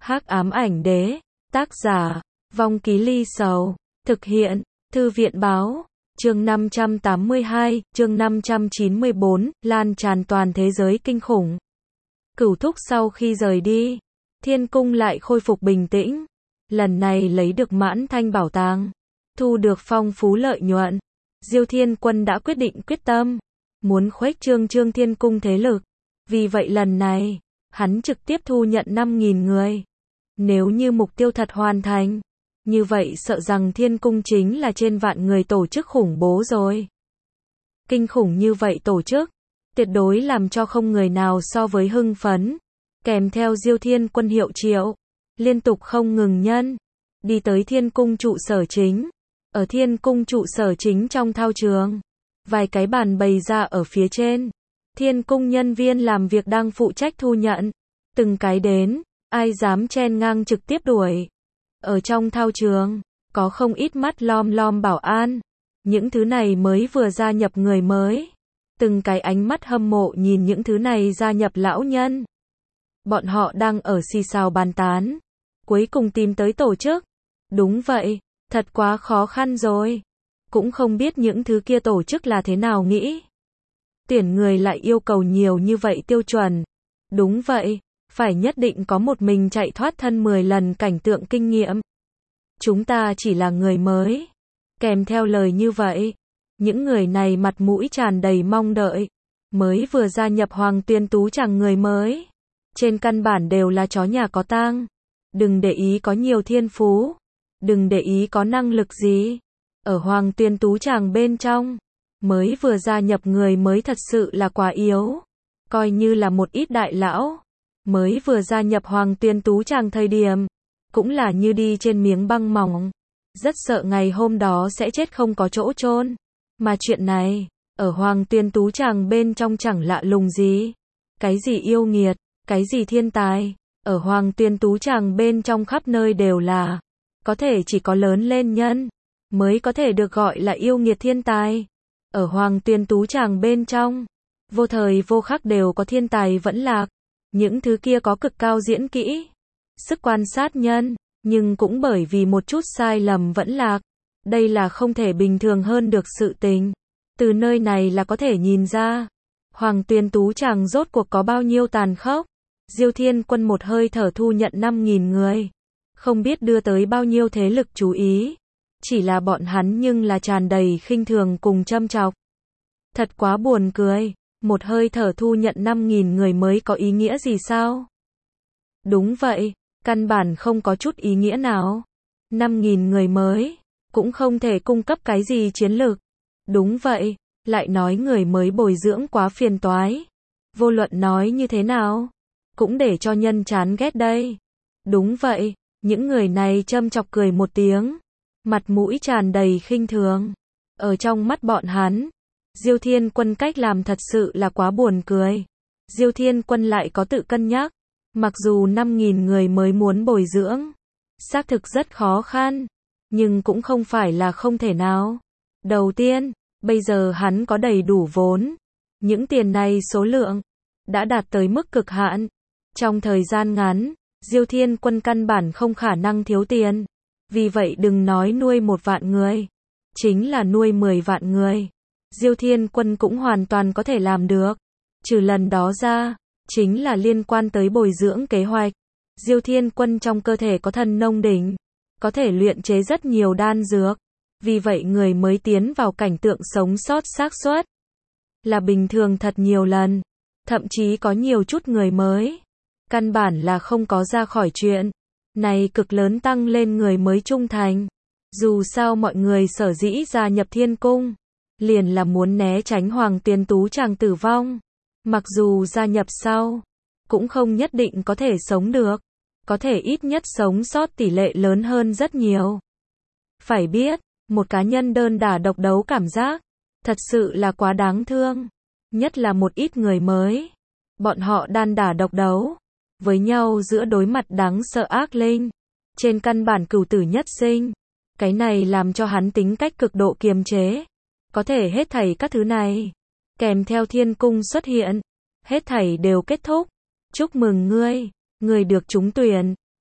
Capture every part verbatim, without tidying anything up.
Hắc ám ảnh đế, tác giả, Vong Ký Ly Sầu, thực hiện, Thư viện báo, chương năm trăm tám mươi hai, chương năm trăm chín mươi bốn, lan tràn toàn thế giới kinh khủng. Cửu thúc sau khi rời đi, thiên cung lại khôi phục bình tĩnh, lần này lấy được mãn thanh bảo tàng, thu được phong phú lợi nhuận. Diêu Thiên Quân đã quyết định quyết tâm, muốn khuếch trương trương thiên cung thế lực, vì vậy lần này, hắn trực tiếp thu nhận năm nghìn người. Nếu như mục tiêu thật hoàn thành, như vậy sợ rằng thiên cung chính là trên vạn người tổ chức khủng bố rồi. Kinh khủng như vậy tổ chức, tuyệt đối làm cho không người nào so với hưng phấn, kèm theo Diêu Thiên Quân hiệu triệu, liên tục không ngừng nhân, đi tới thiên cung trụ sở chính. Ở thiên cung trụ sở chính trong thao trường, vài cái bàn bày ra ở phía trên, thiên cung nhân viên làm việc đang phụ trách thu nhận, từng cái đến, ai dám chen ngang trực tiếp đuổi. Ở trong thao trường, có không ít mắt lom lom bảo an, những thứ này mới vừa gia nhập người mới, từng cái ánh mắt hâm mộ nhìn những thứ này gia nhập lão nhân. Bọn họ đang ở xì xào bàn tán, cuối cùng tìm tới tổ chức. Đúng vậy, thật quá khó khăn rồi, cũng không biết những thứ kia tổ chức là thế nào nghĩ. Tuyển người lại yêu cầu nhiều như vậy tiêu chuẩn. Đúng vậy, phải nhất định có một mình chạy thoát thân mười lần cảnh tượng kinh nghiệm. Chúng ta chỉ là người mới. Kèm theo lời như vậy, những người này mặt mũi tràn đầy mong đợi, mới vừa gia nhập Hoàng Tuyên Tú Tràng người mới. Trên căn bản đều là chó nhà có tang. Đừng để ý có nhiều thiên phú, đừng để ý có năng lực gì. Ở Hoàng Tuyên Tú Tràng bên trong, mới vừa gia nhập người mới thật sự là quá yếu. Coi như là một ít đại lão, mới vừa gia nhập Hoàng Tuyên Tú Tràng thời điểm, cũng là như đi trên miếng băng mỏng. Rất sợ ngày hôm đó sẽ chết không có chỗ chôn. Mà chuyện này, ở Hoàng Tuyên Tú Tràng bên trong chẳng lạ lùng gì. Cái gì yêu nghiệt, cái gì thiên tài, ở Hoàng Tuyên Tú Tràng bên trong khắp nơi đều là. Có thể chỉ có lớn lên nhân, mới có thể được gọi là yêu nghiệt thiên tài. Ở Hoàng Tuyên Tú Tràng bên trong, vô thời vô khắc đều có thiên tài vẫn lạc. Những thứ kia có cực cao diễn kỹ, sức quan sát nhân, nhưng cũng bởi vì một chút sai lầm vẫn lạc. Đây là không thể bình thường hơn được sự tình. Từ nơi này là có thể nhìn ra, Hoàng Tuyên Tú Tràng rốt cuộc có bao nhiêu tàn khốc. Diêu Thiên Quân một hơi thở thu nhận năm nghìn người, không biết đưa tới bao nhiêu thế lực chú ý. Chỉ là bọn hắn nhưng là tràn đầy khinh thường cùng châm chọc. Thật quá buồn cười, một hơi thở thu nhận năm nghìn người mới có ý nghĩa gì sao? Đúng vậy, căn bản không có chút ý nghĩa nào. năm nghìn người mới, cũng không thể cung cấp cái gì chiến lược. Đúng vậy, lại nói người mới bồi dưỡng quá phiền toái. Vô luận nói như thế nào, cũng để cho nhân chán ghét đây. Đúng vậy, những người này châm chọc cười một tiếng, mặt mũi tràn đầy khinh thường. Ở trong mắt bọn hắn, Diêu Thiên Quân cách làm thật sự là quá buồn cười. Diêu Thiên Quân lại có tự cân nhắc, mặc dù năm nghìn người mới muốn bồi dưỡng, xác thực rất khó khăn, nhưng cũng không phải là không thể nào. Đầu tiên, bây giờ hắn có đầy đủ vốn, những tiền này số lượng đã đạt tới mức cực hạn. Trong thời gian ngắn, Diêu Thiên Quân căn bản không khả năng thiếu tiền. Vì vậy đừng nói nuôi một vạn người, chính là nuôi mười vạn người, Diêu Thiên Quân cũng hoàn toàn có thể làm được. Trừ lần đó ra, chính là liên quan tới bồi dưỡng kế hoạch. Diêu Thiên Quân trong cơ thể có thần nông đỉnh, có thể luyện chế rất nhiều đan dược. Vì vậy người mới tiến vào cảnh tượng sống sót xác suất là bình thường thật nhiều lần. Thậm chí có nhiều chút người mới, căn bản là không có ra khỏi chuyện. Này cực lớn tăng lên người mới trung thành. Dù sao mọi người sở dĩ gia nhập thiên cung, liền là muốn né tránh Hoàng Tuyên Tú Tràng tử vong. Mặc dù gia nhập sau, cũng không nhất định có thể sống được, có thể ít nhất sống sót tỷ lệ lớn hơn rất nhiều. Phải biết, một cá nhân đơn đả độc đấu cảm giác, thật sự là quá đáng thương. Nhất là một ít người mới, bọn họ đan đả độc đấu với nhau giữa đối mặt đáng sợ ác linh, trên căn bản cửu tử nhất sinh. Cái này làm cho hắn tính cách cực độ kiềm chế. Có thể hết thảy các thứ này, kèm theo thiên cung xuất hiện, hết thảy đều kết thúc. Chúc mừng ngươi, ngươi được trúng tuyển.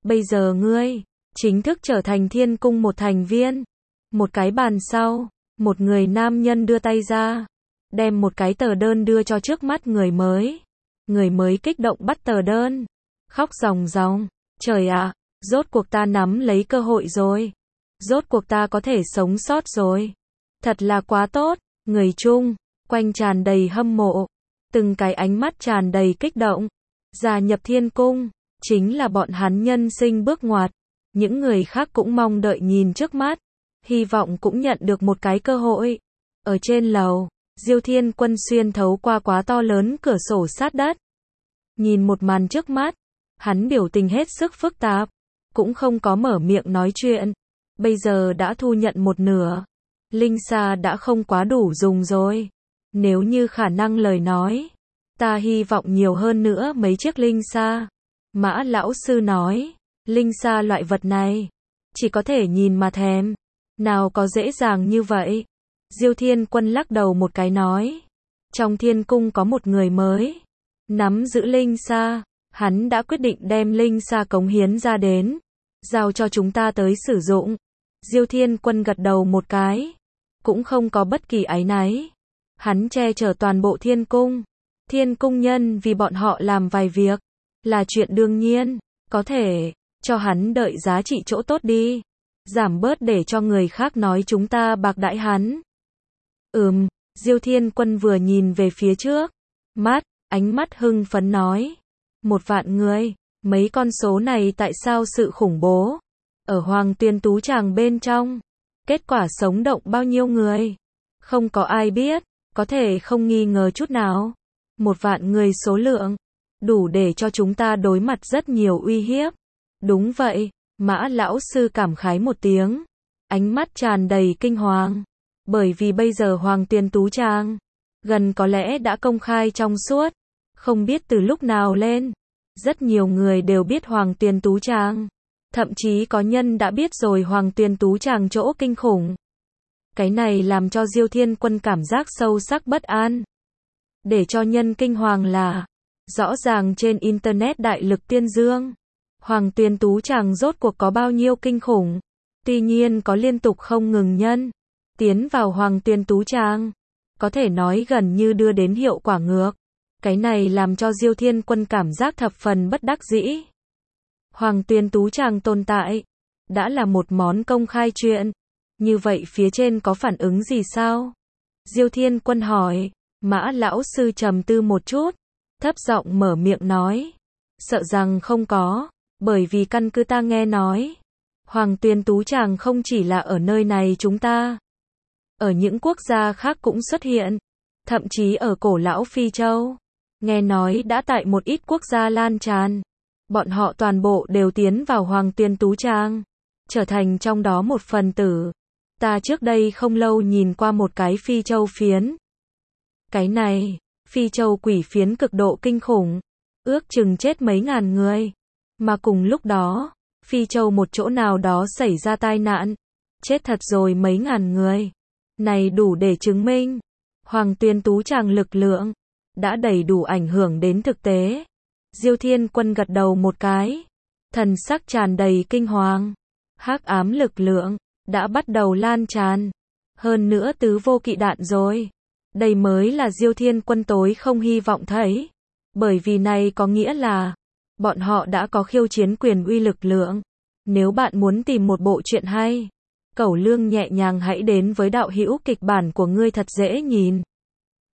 Bây giờ ngươi, chính thức trở thành thiên cung một thành viên. Một cái bàn sau, một người nam nhân đưa tay ra, đem một cái tờ đơn đưa cho trước mắt người mới. Người mới kích động bắt tờ đơn, khóc ròng ròng, trời ạ, rốt cuộc ta nắm lấy cơ hội rồi. Rốt cuộc ta có thể sống sót rồi. Thật là quá tốt, người chung, quanh tràn đầy hâm mộ. Từng cái ánh mắt tràn đầy kích động. Gia nhập thiên cung, chính là bọn hắn nhân sinh bước ngoặt. Những người khác cũng mong đợi nhìn trước mắt, hy vọng cũng nhận được một cái cơ hội. Ở trên lầu, Diêu Thiên Quân xuyên thấu qua quá to lớn cửa sổ sát đất. Nhìn một màn trước mắt, hắn biểu tình hết sức phức tạp, cũng không có mở miệng nói chuyện. Bây giờ đã thu nhận một nửa, linh sa đã không quá đủ dùng rồi. Nếu như khả năng lời nói, ta hy vọng nhiều hơn nữa mấy chiếc linh sa. Mã lão sư nói, linh sa loại vật này, chỉ có thể nhìn mà thèm, nào có dễ dàng như vậy. Diêu Thiên Quân lắc đầu một cái nói, trong thiên cung có một người mới, nắm giữ linh sa, hắn đã quyết định đem linh sa cống hiến ra đến, giao cho chúng ta tới sử dụng. Diêu Thiên Quân gật đầu một cái, cũng không có bất kỳ áy náy. Hắn che chở toàn bộ thiên cung. Thiên cung nhân vì bọn họ làm vài việc, là chuyện đương nhiên, có thể, cho hắn đợi giá trị chỗ tốt đi. Giảm bớt để cho người khác nói chúng ta bạc đãi hắn. Ừm, Diêu Thiên Quân vừa nhìn về phía trước, mắt, ánh mắt hưng phấn nói. Một vạn người, mấy con số này tại sao sự khủng bố? Ở Hoàng Tuyền Tú Tràng bên trong, kết quả sống động bao nhiêu người? Không có ai biết, có thể không nghi ngờ chút nào. Một vạn người số lượng, đủ để cho chúng ta đối mặt rất nhiều uy hiếp. Đúng vậy, Mã lão sư cảm khái một tiếng, ánh mắt tràn đầy kinh hoàng. Bởi vì bây giờ Hoàng Tuyền Tú Tràng, gần có lẽ đã công khai trong suốt. Không biết từ lúc nào lên, rất nhiều người đều biết Hoàng Tuyền Tú Tràng. Thậm chí có nhân đã biết rồi Hoàng Tuyền Tú Tràng chỗ kinh khủng. Cái này làm cho Diêu Thiên Quân cảm giác sâu sắc bất an. Để cho nhân kinh hoàng là, rõ ràng trên Internet đại lực tiên dương, Hoàng Tuyền Tú Tràng rốt cuộc có bao nhiêu kinh khủng. Tuy nhiên có liên tục không ngừng nhân tiến vào Hoàng Tuyền Tú Tràng, có thể nói gần như đưa đến hiệu quả ngược. Cái này làm cho Diêu Thiên Quân cảm giác thập phần bất đắc dĩ. Hoàng Tuyền Tú Tràng tồn tại, đã là một món công khai chuyện. Như vậy phía trên có phản ứng gì sao? Diêu Thiên Quân hỏi. Mã lão sư trầm tư một chút, thấp giọng mở miệng nói. Sợ rằng không có, bởi vì căn cứ ta nghe nói, Hoàng Tuyền Tú Tràng không chỉ là ở nơi này chúng ta. Ở những quốc gia khác cũng xuất hiện, thậm chí ở cổ lão Phi Châu. Nghe nói đã tại một ít quốc gia lan tràn. Bọn họ toàn bộ đều tiến vào Hoàng Tuyền Tú Tràng, trở thành trong đó một phần tử. Ta trước đây không lâu nhìn qua một cái Phi Châu phiến. Cái này, Phi Châu quỷ phiến cực độ kinh khủng, ước chừng chết mấy ngàn người. Mà cùng lúc đó, Phi Châu một chỗ nào đó xảy ra tai nạn, chết thật rồi mấy ngàn người. Này đủ để chứng minh, Hoàng Tuyền Tú Tràng lực lượng, đã đầy đủ ảnh hưởng đến thực tế. Diêu Thiên Quân gật đầu một cái, thần sắc tràn đầy kinh hoàng. Hắc ám lực lượng, đã bắt đầu lan tràn. Hơn nữa tứ vô kỵ đạn rồi. Đây mới là Diêu Thiên Quân tối không hy vọng thấy. Bởi vì này có nghĩa là, bọn họ đã có khiêu chiến quyền uy lực lượng. Nếu bạn muốn tìm một bộ truyện hay, Cẩu Lương nhẹ nhàng hãy đến với đạo hữu kịch bản của ngươi thật dễ nhìn.